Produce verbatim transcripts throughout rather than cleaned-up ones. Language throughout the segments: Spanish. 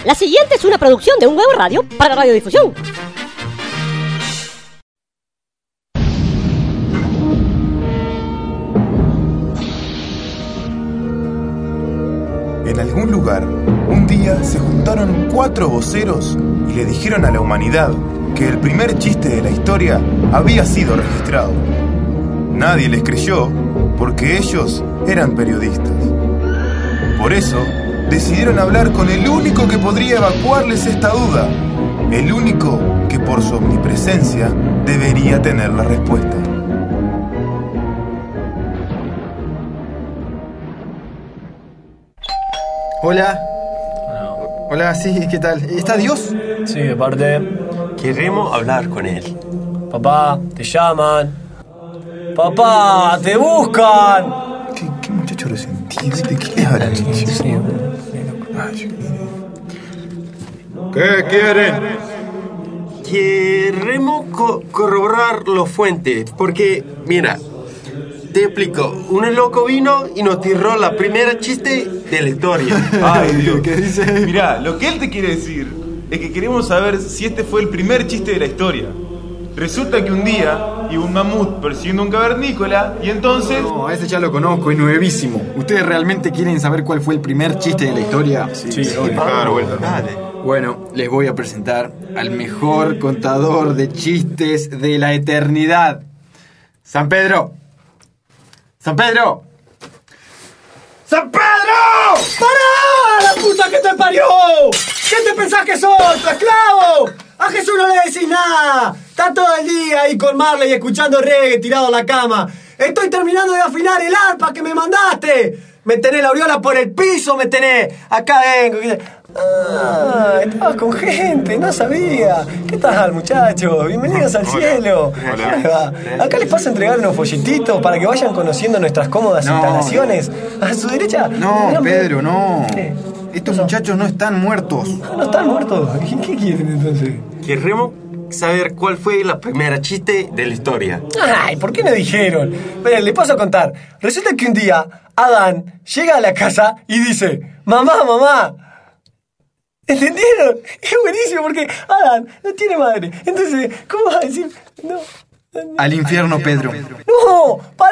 La siguiente es una producción de Un Huevo Radio para radiodifusión. En algún lugar, un día se juntaron cuatro voceros y le dijeron a la humanidad que el primer chiste de la historia había sido registrado. Nadie les creyó porque ellos eran periodistas. Por eso, decidieron hablar con el único que podría evacuarles esta duda, el único que por su omnipresencia debería tener la respuesta. Hola. Hola, sí, ¿qué tal? ¿Está Dios? Sí, de parte. Queremos hablar con él. Papá, te llaman. Papá, te buscan. ¿Qué, qué muchacho resentido? ¿De qué le hablan? Sí, sí. ¿Qué quieren? Queremos co- corroborar los fuentes, porque, mira, te explico. Un loco vino y nos tiró la primera chiste de la historia. Ay, Dios. ¿Qué dice? Mirá, lo que él te quiere decir es que queremos saber si este fue el primer chiste de la historia. Resulta que un día iba un mamut persiguiendo un cavernícola y entonces... No, a ese ya lo conozco, es nuevísimo. ¿Ustedes realmente quieren saber cuál fue el primer chiste de la historia? Sí, sí, sí, dar vuelta. Dale. Bueno, les voy a presentar al mejor contador de chistes de la eternidad. ¡San Pedro! ¡San Pedro! ¡San Pedro! ¡Para! ¡La puta que te parió! ¿Qué te pensás que sos, tu esclavo? A Jesús no le decís nada. Está todo el día ahí con Marley escuchando reggae tirado en la cama. Estoy terminando de afinar el arpa que me mandaste. Me tenés la aureola por el piso, me tenés. Acá vengo. Ah, estabas con gente, no sabía. ¿Qué tal, muchachos? Bienvenidos al Hola. cielo. Hola. Acá les paso a entregar unos folletitos para que vayan conociendo nuestras cómodas No. instalaciones. A su derecha. No, mirá, Pedro, no. ¿Qué? Estos muchachos no están muertos. No están muertos. ¿Y qué quieren entonces? Queremos saber cuál fue la primera chiste de la historia. Ay, ¿por qué no dijeron? Pero les paso a contar. Resulta que un día Adán llega a la casa y dice: mamá, mamá. ¿Entendieron? Es buenísimo porque Adán no tiene madre. Entonces, ¿cómo vas a decir? No. no. Al infierno, Pedro. ¡No! ¡Pará!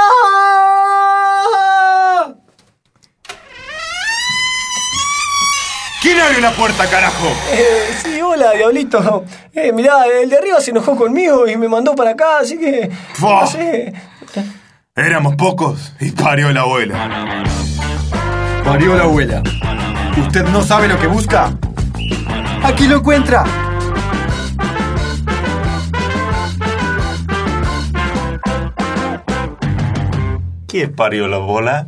¿Quién abre la puerta, carajo? Eh, sí, hola, diablito. Eh, mirá, el de arriba se enojó conmigo y me mandó para acá, así que... Fua. No sé. Éramos pocos y parió la abuela. Parió la abuela. ¿Usted no sabe lo que busca? ¡Aquí lo encuentra! ¿Quién parió la bola?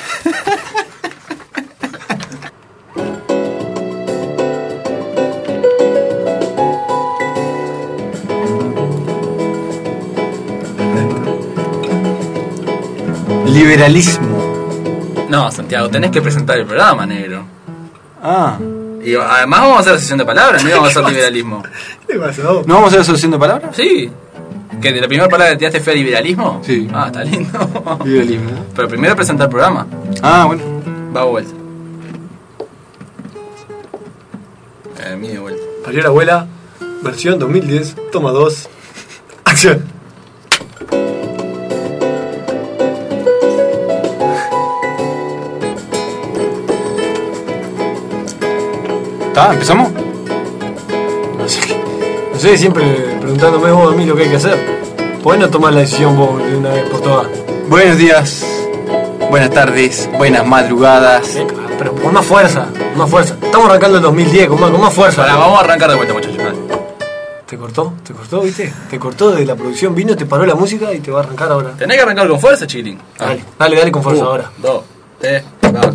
Liberalismo. No, Santiago, tenés que presentar el programa, negro. Ah. Y además vamos a hacer la sesión de palabras, no íbamos a hacer liberalismo. ¿Qué pasó? ¿No vamos a hacer asociación de palabras? Sí. ¿Que de la primera palabra que tiraste fue liberalismo? Sí. Ah, está lindo. Liberalismo. Pero primero presentar el programa. Ah, bueno. Va a vuelta. Eh, mi de vuelta. Parió la abuela, versión dos mil diez, toma dos. Acción. ¿Está? ¿Empezamos? No sé, no sé, siempre preguntándome vos a mí lo que hay que hacer. ¿Por qué no tomás la decisión vos de una vez por todas? Buenos días, buenas tardes, buenas madrugadas. Eh, Pero con más fuerza, más fuerza. Estamos arrancando el dos mil diez, con más, con más fuerza. Ahora, vamos a arrancar de vuelta, muchachos. Dale. ¿Te cortó? ¿Te cortó, viste? Te cortó de la producción, vino, te paró la música y te va a arrancar ahora. Tenés que arrancar con fuerza, chiquilín. Dale, dale, dale con fuerza Uno, ahora. dos, tres, va.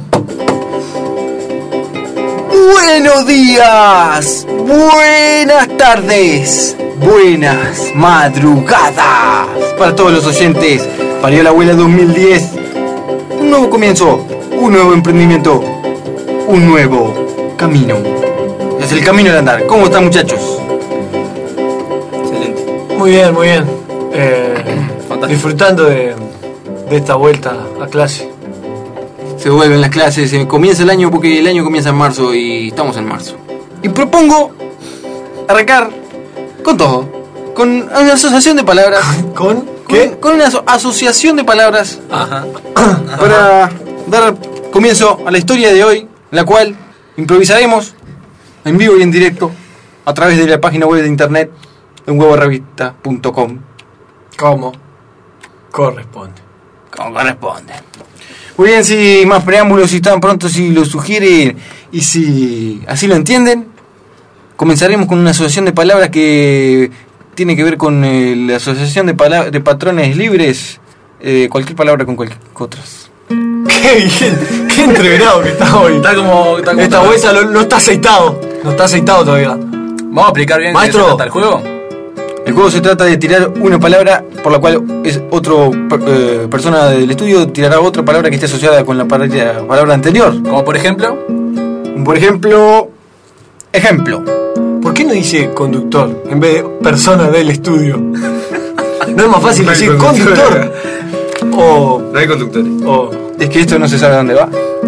Buenos días, buenas tardes, buenas madrugadas para todos los oyentes. Parió la abuela dos mil diez. Un nuevo comienzo, un nuevo emprendimiento, un nuevo camino. Es el camino de andar. ¿Cómo están, muchachos? Excelente. Muy bien, muy bien. Eh, Fantástico. disfrutando de, de esta vuelta a clase. se vuelven las clases, se comienza el año porque el año comienza en marzo y estamos en marzo. Y propongo arrancar con todo, con una asociación de palabras. ¿Con ¿Qué? Con, con una aso- asociación de palabras. Ajá. Para dar comienzo a la historia de hoy, la cual improvisaremos en vivo y en directo a través de la página web de internet un huevo revista punto com. ¿Cómo? Corresponde. Como corresponde. Muy bien, sin más preámbulos, si están prontos, si lo sugieren y si así lo entienden, comenzaremos con una asociación de palabras que tiene que ver con eh, la asociación de, palabras, de patrones libres, eh, cualquier palabra con cualquier otras. Qué bien, qué entreverado que está hoy. Está como. Está como Esta bolsa no, no está aceitado. No está aceitado todavía. Vamos a explicar bien Maestro. de qué se trata el juego. El juego se trata de tirar una palabra por la cual es otro eh, persona del estudio tirará otra palabra que esté asociada con la palabra, palabra anterior. Como por ejemplo. Por ejemplo, ejemplo. ¿Por qué no dice conductor en vez de persona del estudio? ¿No es más fácil No hay decir conductor. conductor? O. No hay conductores. o Es que esto no se sabe dónde va.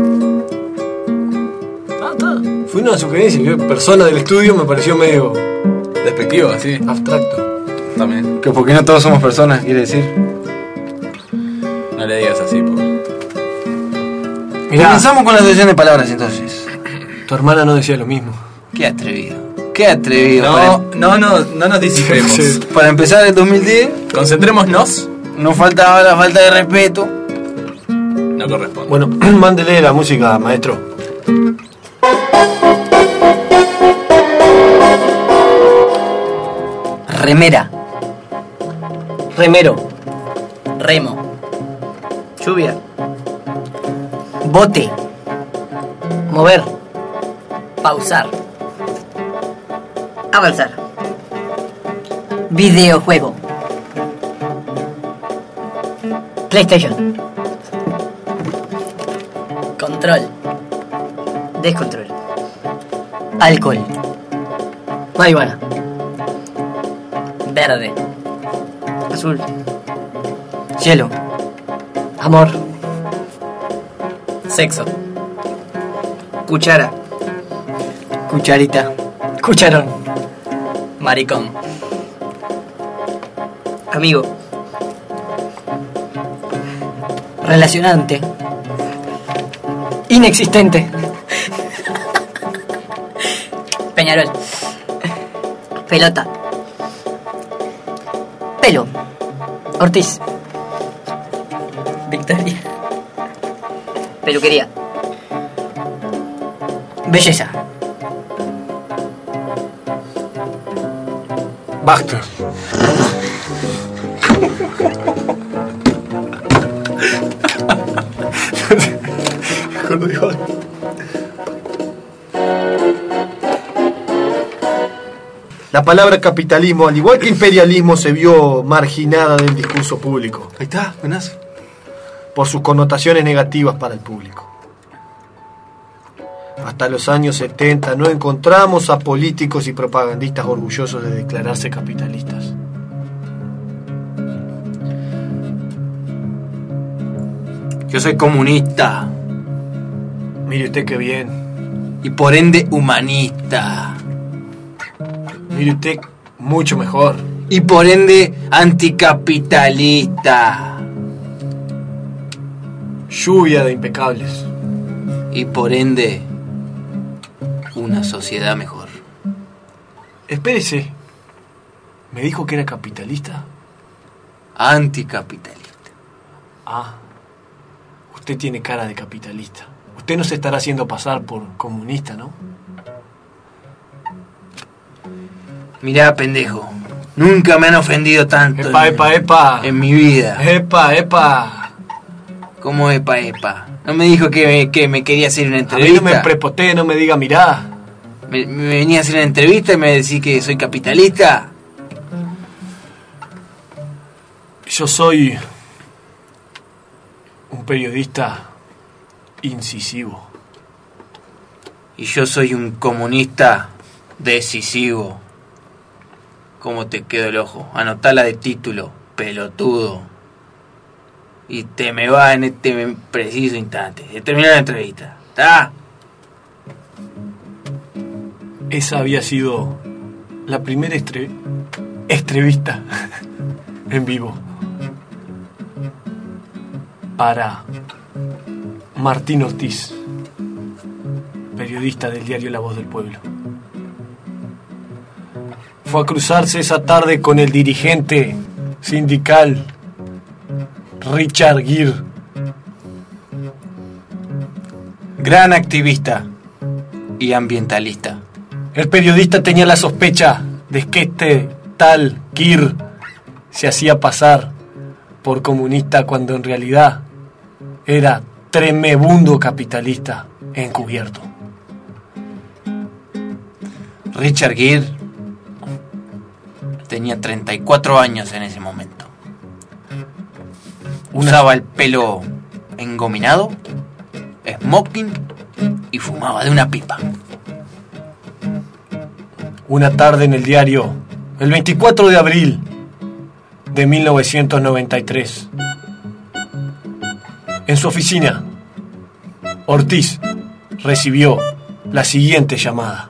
ah, está. Fue una sugerencia. Que persona del estudio me pareció medio Despectivo, así. abstracto. También. Que porque no todos somos personas, quiere decir. No le digas así, po. Mirá, Comenzamos con la asociación de palabras entonces. tu hermana no decía lo mismo. Qué atrevido. Qué atrevido. No, no, no, no nos disipemos. Sí. Para, para empezar el dos mil diez, Concentrémonos. no faltaba la falta de respeto. No corresponde. Bueno, mándele la música, maestro. Remera, Remero. remo, lluvia, bote, mover, pausar, avanzar, videojuego, PlayStation, control, descontrol, alcohol, marihuana, verde, azul, cielo, amor, sexo, cuchara, cucharita, cucharón, maricón, amigo, relacionante, inexistente, Peñarol, pelota, pelo, Ortiz, Victoria, peluquería, belleza, Basta. Mejor digo. La palabra capitalismo, al igual que imperialismo, se vio marginada del discurso público Ahí está, buenazo. por sus connotaciones negativas para el público. Hasta los años setenta no encontramos a políticos y propagandistas orgullosos de declararse capitalistas. Yo soy comunista Mire usted qué bien. y por ende humanista. Mire usted mucho mejor. Y por ende anticapitalista. Lluvia de impecables. Y por ende una sociedad mejor. Espérese. ¿Me dijo que era capitalista? Anticapitalista. Ah. Usted tiene cara de capitalista. Usted no se estará haciendo pasar por comunista, ¿no? Mirá, pendejo. Nunca me han ofendido tanto Epa, en, epa, epa. en mi vida. Epa, epa. ¿Cómo epa, epa? No me dijo que me, que me quería hacer una A mí no entrevista. me prepotee, no me diga mirá. me, me venía a hacer una entrevista y me decís que soy capitalista. Yo soy un periodista incisivo. Y yo soy un comunista decisivo. ¿Cómo te quedó el ojo? Anotala de título, pelotudo. Y te me vas en este preciso instante. Se termina la entrevista. ¿Está? Esa había sido la primera estre... entrevista en vivo para Martín Ortiz, periodista del diario La Voz del Pueblo. Fue a cruzarse esa tarde con el dirigente sindical Richard Gere, Gran activista y ambientalista. El periodista tenía la sospecha de que este tal Gere se hacía pasar por comunista cuando en realidad era tremebundo capitalista encubierto. Richard Gere tenía treinta y cuatro años en ese momento. Usaba el pelo engominado, smoking y fumaba de una pipa. Una tarde en el diario, el veinticuatro de abril de mil novecientos noventa y tres, en su oficina, Ortiz recibió la siguiente llamada.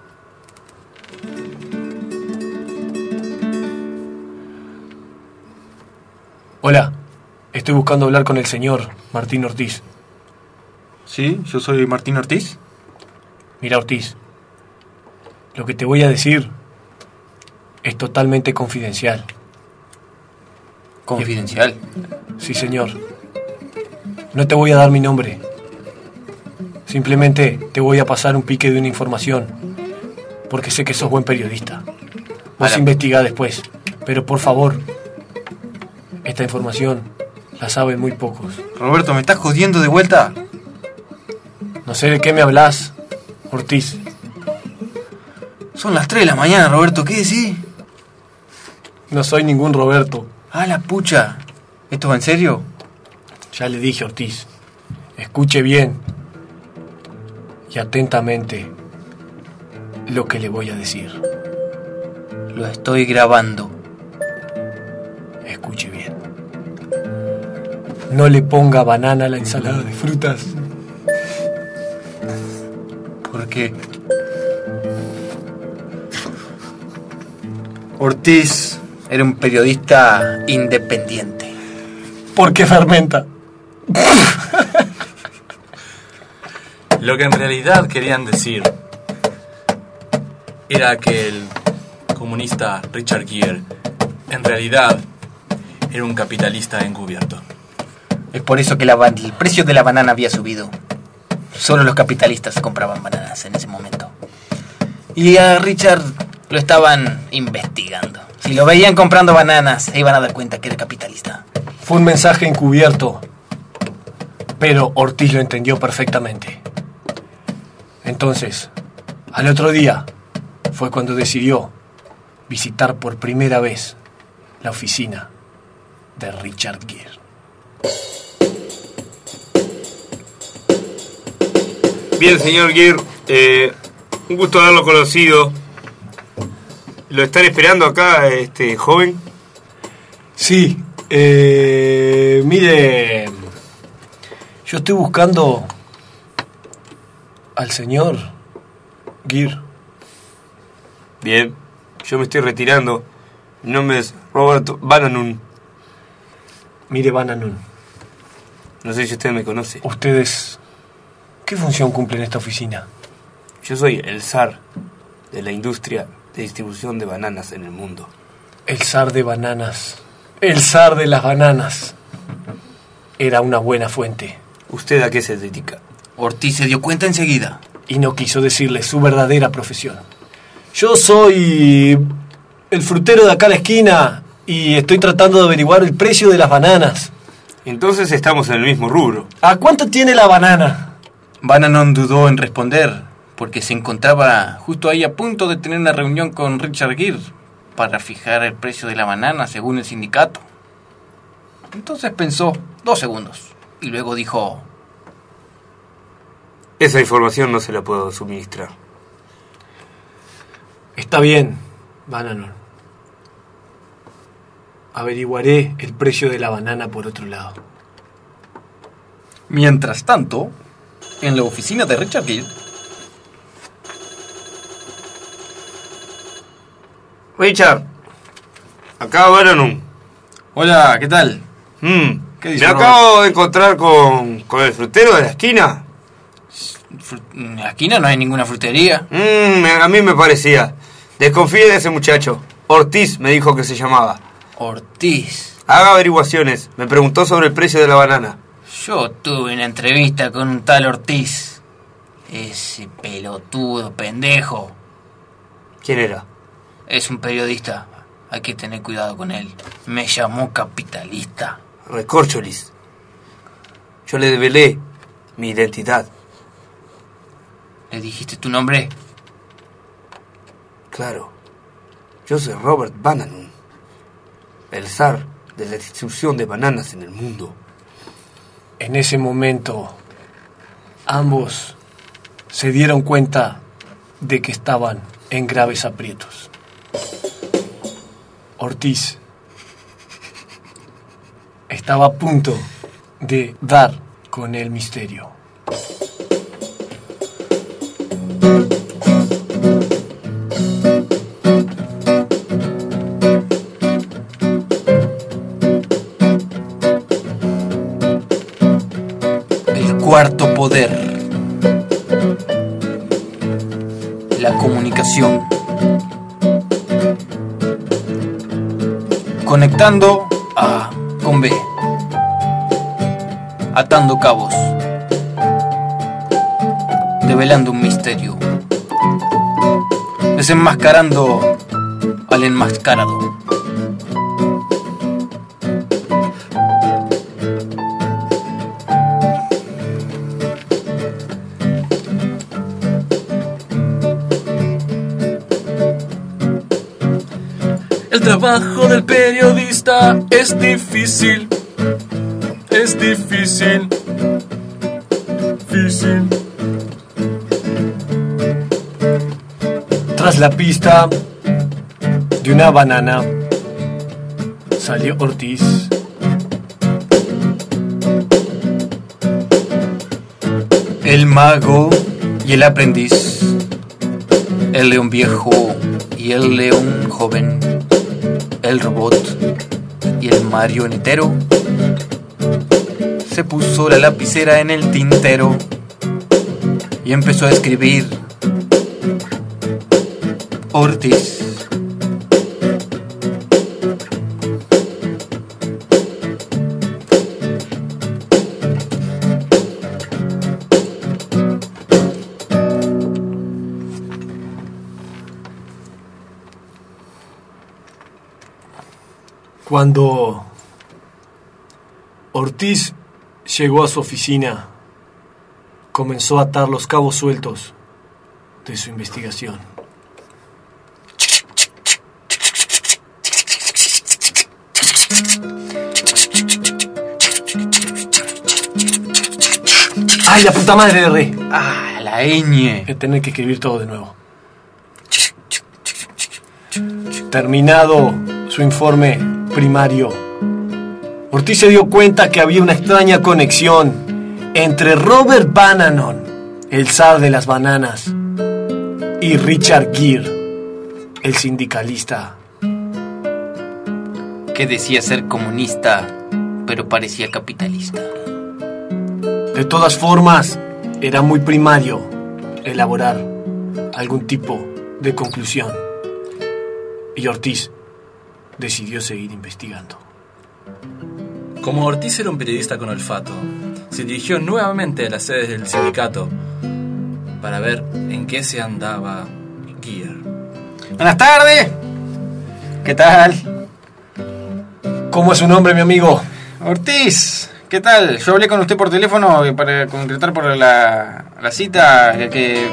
Hola, estoy buscando hablar con el señor Martín Ortiz. Sí, yo soy Martín Ortiz. Mira, Ortiz, lo que te voy a decir es totalmente confidencial. ¿Confidencial? Sí, señor. No te voy a dar mi nombre. Simplemente te voy a pasar un pique de una información, porque sé que sos buen periodista. Vos Vale. investigá después, pero por favor, esta información la saben muy pocos. Roberto, ¿me estás jodiendo de vuelta? No sé de qué me hablas, Ortiz. Son las tres de la mañana, Roberto, ¿qué decís? No soy ningún Roberto. Ah, la pucha. ¿Esto va en serio? Ya le dije, Ortiz. Escuche bien y atentamente lo que le voy a decir. Lo estoy grabando. Escuche bien. No le ponga banana a la ensalada de frutas. ¿Por qué? Ortiz era un periodista independiente. Porque fermenta. Lo que en realidad querían decir era que el comunista Richard Gere en realidad era un capitalista encubierto. Es por eso que la, el precio de la banana había subido. Solo los capitalistas compraban bananas en ese momento. Y a Richard lo estaban investigando. Si lo veían comprando bananas, se iban a dar cuenta que era capitalista. Fue un mensaje encubierto, pero Ortiz lo entendió perfectamente. Entonces, al otro día, fue cuando decidió visitar por primera vez la oficina de Richard Gere. Bien, señor Gere, eh, un gusto haberlo conocido. ¿Lo están esperando acá, este joven? Sí, eh, mire, yo estoy buscando al señor Gere. Bien, yo me estoy retirando. Mi nombre es Robert Bananun. Mire, Bananun, No sé si usted me conoce. ustedes, ¿qué función cumplen en esta oficina? Yo soy el zar de la industria de distribución de bananas en el mundo. El zar de bananas, el zar de las bananas. Era una buena fuente ¿Usted a qué se dedica? Ortiz se dio cuenta enseguida. y no quiso decirle su verdadera profesión. Yo soy el frutero de acá a la esquina y estoy tratando de averiguar el precio de las bananas. Entonces estamos en el mismo rubro. ¿A cuánto tiene la banana? Bannon dudó en responder, porque se encontraba justo ahí a punto de tener una reunión con Richard Gere para fijar el precio de la banana según el sindicato. Entonces pensó dos segundos y luego dijo: Esa información no se la puedo suministrar. Está bien, Bananón. Averiguaré el precio de la banana por otro lado. Mientras tanto, en la oficina de Richard Gere... Richard, acá Bannon. Hola, ¿qué tal? Mm, ¿Qué dice me Robert? acabo de encontrar con, con el frutero de la esquina. En la esquina no hay ninguna frutería. Mm, a mí me parecía. Desconfíe de ese muchacho. Ortiz me dijo que se llamaba. Ortiz. Haga averiguaciones. Me preguntó sobre el precio de la banana. Yo tuve una entrevista con un tal Ortiz. Ese pelotudo, pendejo. ¿Quién era? Es un periodista. Hay que tener cuidado con él. Me llamó capitalista. Recorcholis. Yo le develé mi identidad. ¿Le dijiste tu nombre? Claro. Yo soy Robert Bannon, el zar de la distribución de bananas en el mundo. En ese momento, ambos se dieron cuenta de que estaban en graves aprietos. Ortiz estaba a punto de dar con el misterio. El cuarto poder. La comunicación. Conectando A con B. Atando cabos. Develando un misterio. Desenmascarando al enmascarado. El trabajo del periodista es difícil. Es difícil. Difícil. Tras la pista de una banana, salió Ortiz. El mago y el aprendiz. El león viejo y el león joven. El robot y el marionetero. Se puso la lapicera en el tintero y empezó a escribir. Ortiz. Cuando Ortiz llegó a su oficina, comenzó a atar los cabos sueltos de su investigación. ¡Ay, la puta madre de re! Ah, la ñ. Voy a tener que escribir todo de nuevo. Terminado su informe primario, Ortiz se dio cuenta que había una extraña conexión entre Robert Bannon, el zar de las bananas, y Richard Gere, el sindicalista. Que decía ser comunista, pero parecía capitalista. De todas formas, era muy primario elaborar algún tipo de conclusión. Y Ortiz decidió seguir investigando. Como Ortiz era un periodista con olfato, se dirigió nuevamente a las sedes del sindicato para ver en qué se andaba Gere. Buenas tardes. ¿Qué tal? ¿Cómo es su nombre, mi amigo? Ortiz. ¿Qué tal? Yo hablé con usted por teléfono para concretar por la, la cita que...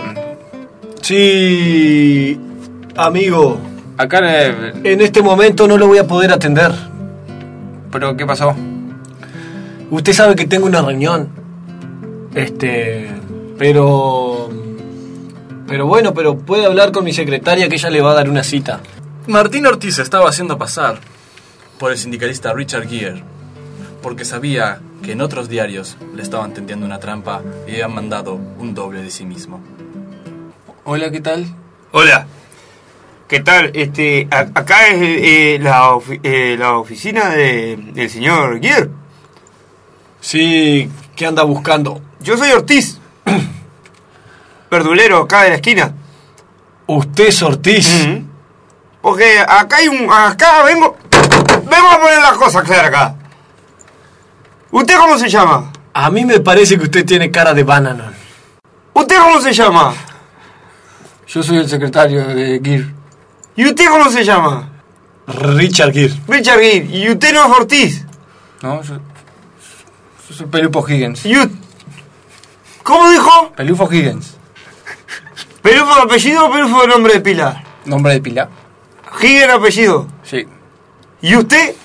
Sí, amigo. Acá... Eh, en este momento no lo voy a poder atender. ¿Pero qué pasó? Usted sabe que tengo una reunión. Este... Pero... Pero bueno, pero puede hablar con mi secretaria que ella le va a dar una cita. Martín Ortiz estaba haciendo pasar por el sindicalista Richard Gere, porque sabía que en otros diarios le estaban tendiendo una trampa y habían mandado un doble de sí mismo. Hola, ¿qué tal? Hola. ¿Qué tal? Este, a- acá es eh, la, ofi- eh, la oficina de, del señor Gear. Sí, ¿qué anda buscando? Yo soy Ortiz. Verdulero acá de la esquina. ¿Usted es Ortiz? Mm. Porque acá hay un... Acá vengo... Vengo a poner las cosas claras acá. ¿Usted cómo se llama? A mí me parece que usted tiene cara de Bannanon. ¿Usted cómo se llama? Yo soy el secretario de Gear. ¿Y usted cómo se llama? Richard Gere. Richard Gear. ¿Y usted no es Ortiz? No, yo, yo soy Pelufo Higgins. ¿Y u- ¿Cómo dijo? Pelufo Higgins. ¿Pelufo de apellido o Pelufo de nombre de pila? ¿Nombre de pila? Higgins apellido. Sí. ¿Y usted?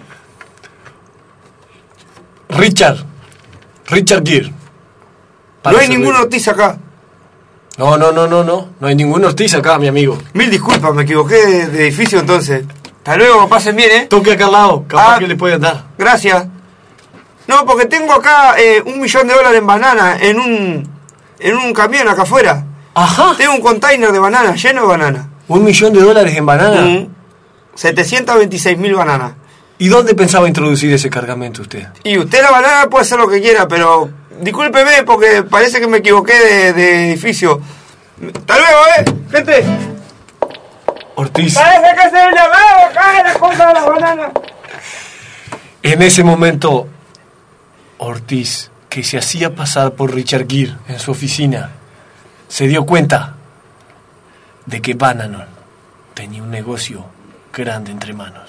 Richard. Richard Gere. No Para hay servirle. ningún Ortiz acá. No, no, no, no, no. No hay ningún Ortiz acá, mi amigo. Mil disculpas, me equivoqué de, de edificio entonces. Hasta luego, pasen bien, ¿eh? Toque acá al lado. Capaz Ah. que le pueden dar. Gracias. No, porque tengo acá eh, un millón de dólares en banana en un en un camión acá afuera. Ajá. Tengo un container de banana, lleno de banana. Un millón de dólares en banana. Mm. setecientos veintiséis mil bananas. ¿Y dónde pensaba introducir ese cargamento usted? Y usted la banana puede hacer lo que quiera, pero discúlpeme porque parece que me equivoqué de, de edificio. Hasta luego, ¿eh? Gente. Ortiz. Parece que se llamado acá la cosa de la banana. En ese momento, Ortiz, que se hacía pasar por Richard Gere en su oficina, se dio cuenta de que Bannanon tenía un negocio grande entre manos.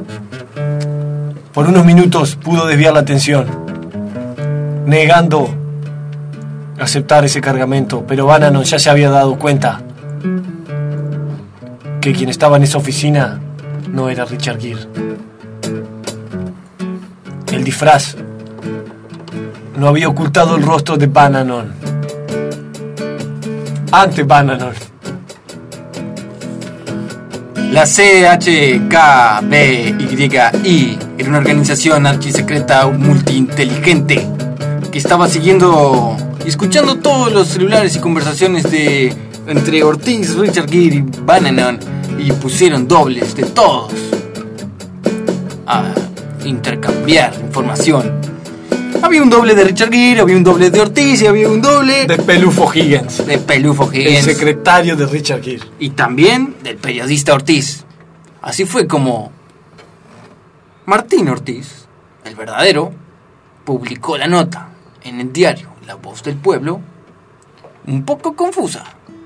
Por unos minutos pudo desviar la atención, negando aceptar ese cargamento, pero Bannanon ya se había dado cuenta que quien estaba en esa oficina no era Richard Gere. El disfraz no había ocultado el rostro de Bannanon. Ante Bannanon. La C H K B Y I era una organización archisecreta multiinteligente que estaba siguiendo y escuchando todos los celulares y conversaciones de entre Ortiz, Richard Gere y Bannanon, y pusieron dobles de todos a intercambiar información. Había un doble de Richard Gere, había un doble de Ortiz y había un doble De Pelufo Higgins. de Pelufo El Higgins. secretario de Richard Gere. Y también del periodista Ortiz. Así fue como Martín Ortiz, el verdadero, publicó la nota en el diario La Voz del Pueblo, un poco confusa.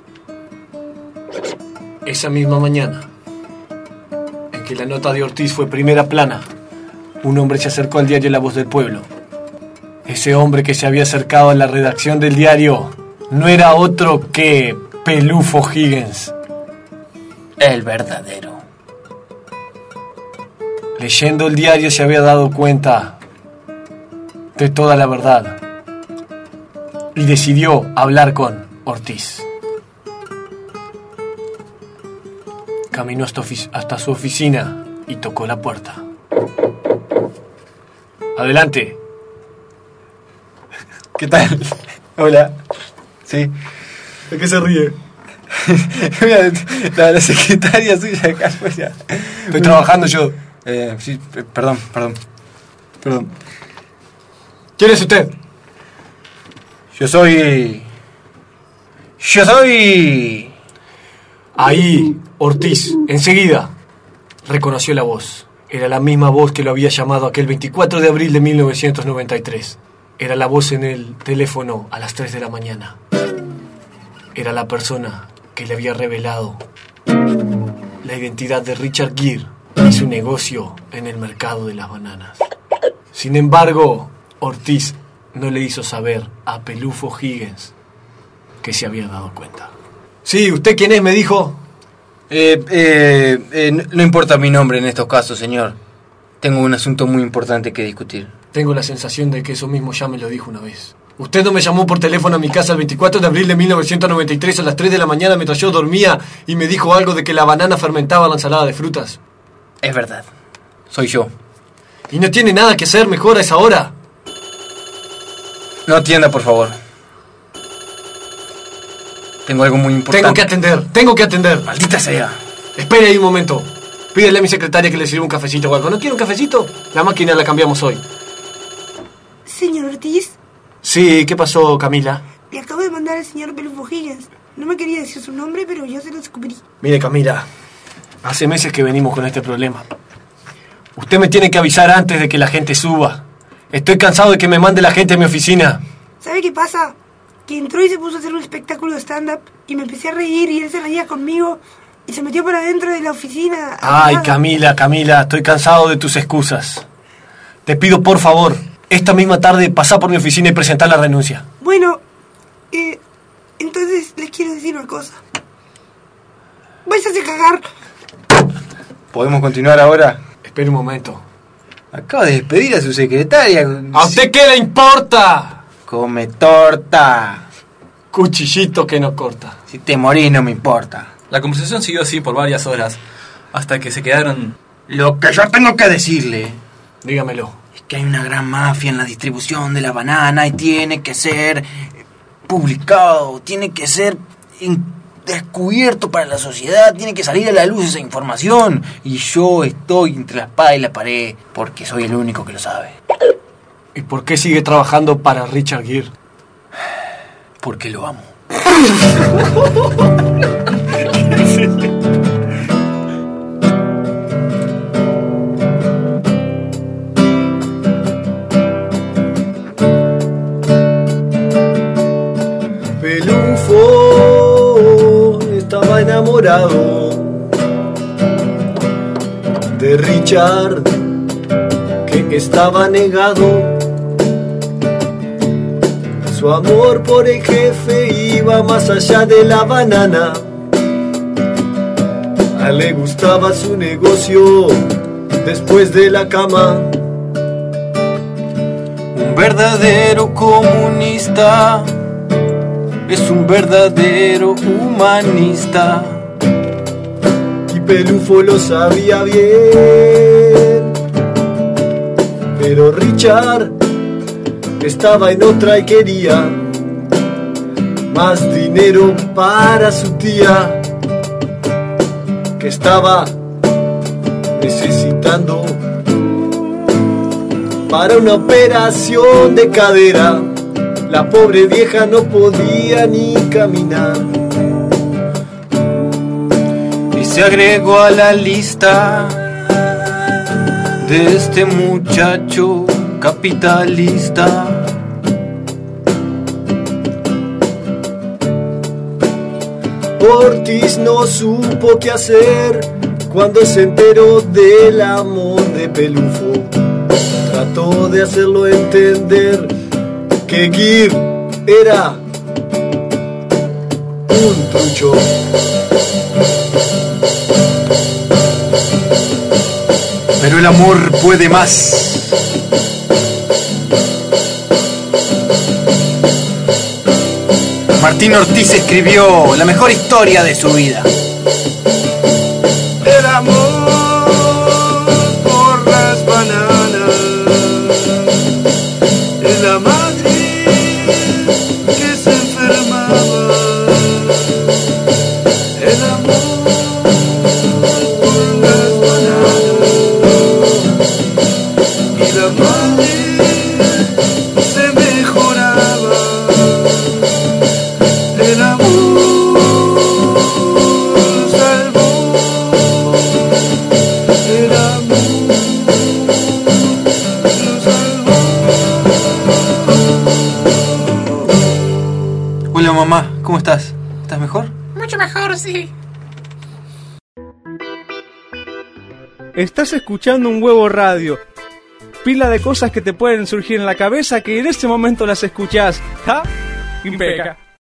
Esa misma mañana, en que la nota de Ortiz fue primera plana, un hombre se acercó al diario La Voz del Pueblo. Ese hombre que se había acercado a la redacción del diario no era otro que Pelufo Higgins. El verdadero. Leyendo el diario se había dado cuenta de toda la verdad y decidió hablar con Ortiz. Caminó hasta, ofici- hasta su oficina y tocó la puerta. Adelante. ¿Qué tal? Hola. Sí. ¿De qué se ríe? Mira, la, la secretaria suya acá afuera. Estoy trabajando yo. Eh, sí, eh, perdón, perdón. Perdón. ¿Quién es usted? Yo soy... Yo soy... Ahí, Ortiz, enseguida, reconoció la voz. Era la misma voz que lo había llamado aquel veinticuatro de abril de mil novecientos noventa y tres. Era la voz en el teléfono a las tres de la mañana. Era la persona que le había revelado la identidad de Richard Gere y su negocio en el mercado de las bananas. Sin embargo, Ortiz no le hizo saber a Pelufo Higgins que se había dado cuenta. Sí, ¿usted quién es? Me dijo. Eh, eh, eh, no, no importa mi nombre en estos casos, señor. Tengo un asunto muy importante que discutir. Tengo la sensación de que eso mismo ya me lo dijo una vez. Usted no me llamó por teléfono a mi casa el veinticuatro de abril de mil novecientos noventa y tres a las tres de la mañana mientras yo dormía y me dijo algo de que la banana fermentaba la ensalada de frutas. Es verdad. Soy yo. ¿Y no tiene nada que hacer mejor a esa hora? No atienda, por favor. Tengo algo muy importante. Tengo que atender, tengo que atender. Maldita sea. Espere ahí un momento. Pídele a mi secretaria que le sirva un cafecito o algo. ¿No quiere un cafecito? La máquina la cambiamos hoy. Señor Ortiz, Sí, ¿qué pasó, Camila? le acabo de mandar al señor Pelufo Higgins. No me quería decir su nombre, pero ya se lo descubrí. Mire, Camila, hace meses que venimos con este problema. Usted me tiene que avisar antes de que la gente suba. Estoy cansado de que me mande la gente a mi oficina. ¿Sabe qué pasa? Que entró y se puso a hacer un espectáculo de stand-up y me empecé a reír y él se reía conmigo y se metió para adentro de la oficina. Ay, Ah, Camila, Camila, estoy cansado de tus excusas. Te pido, por favor, esta misma tarde pasá por mi oficina y presentar la renuncia. Bueno, eh, entonces les quiero decir una cosa. Váyase a cagar. ¿Podemos continuar ahora? Espere un momento. Acaba de despedir a su secretaria. ¿A usted qué le importa? Come torta. Cuchillito que no corta. Si te morís no me importa. La conversación siguió así por varias horas, hasta que se quedaron... Lo que yo tengo que decirle Dígamelo. es que hay una gran mafia en la distribución de la banana y tiene que ser publicado, tiene que ser in- descubierto para la sociedad, tiene que salir a la luz esa información. Y yo estoy entre la espada y la pared porque soy el único que lo sabe. ¿Y por qué sigue trabajando para Richard Gere? Porque lo amo. Pelufo estaba enamorado de Richard, que estaba negado. Su amor por el jefe iba más allá de la banana. A él le gustaba su negocio después de la cama. Un verdadero comunista es un verdadero humanista. Y Pelufo lo sabía bien, pero Richard estaba en otra y quería más dinero para su tía, que estaba necesitando para una operación de cadera. La pobre vieja no podía ni caminar. Y se agregó a la lista de este muchacho capitalista. Ortiz no supo qué hacer cuando se enteró del amor de Pelufo. Trató de hacerlo entender que Gere era un trucho. Pero el amor puede más. Martín Ortiz escribió la mejor historia de su vida. El amor por las bananas, en la madre que se enfermaba. El amor por las bananas y la madre se mejoraba. El amor salvó. El amor lo salvó. Hola mamá, ¿cómo estás? ¿Estás mejor? Mucho mejor, sí. Estás escuchando un huevo radio. Pila de cosas que te pueden surgir en la cabeza que en este momento las escuchás. ¿Ja? Impeca.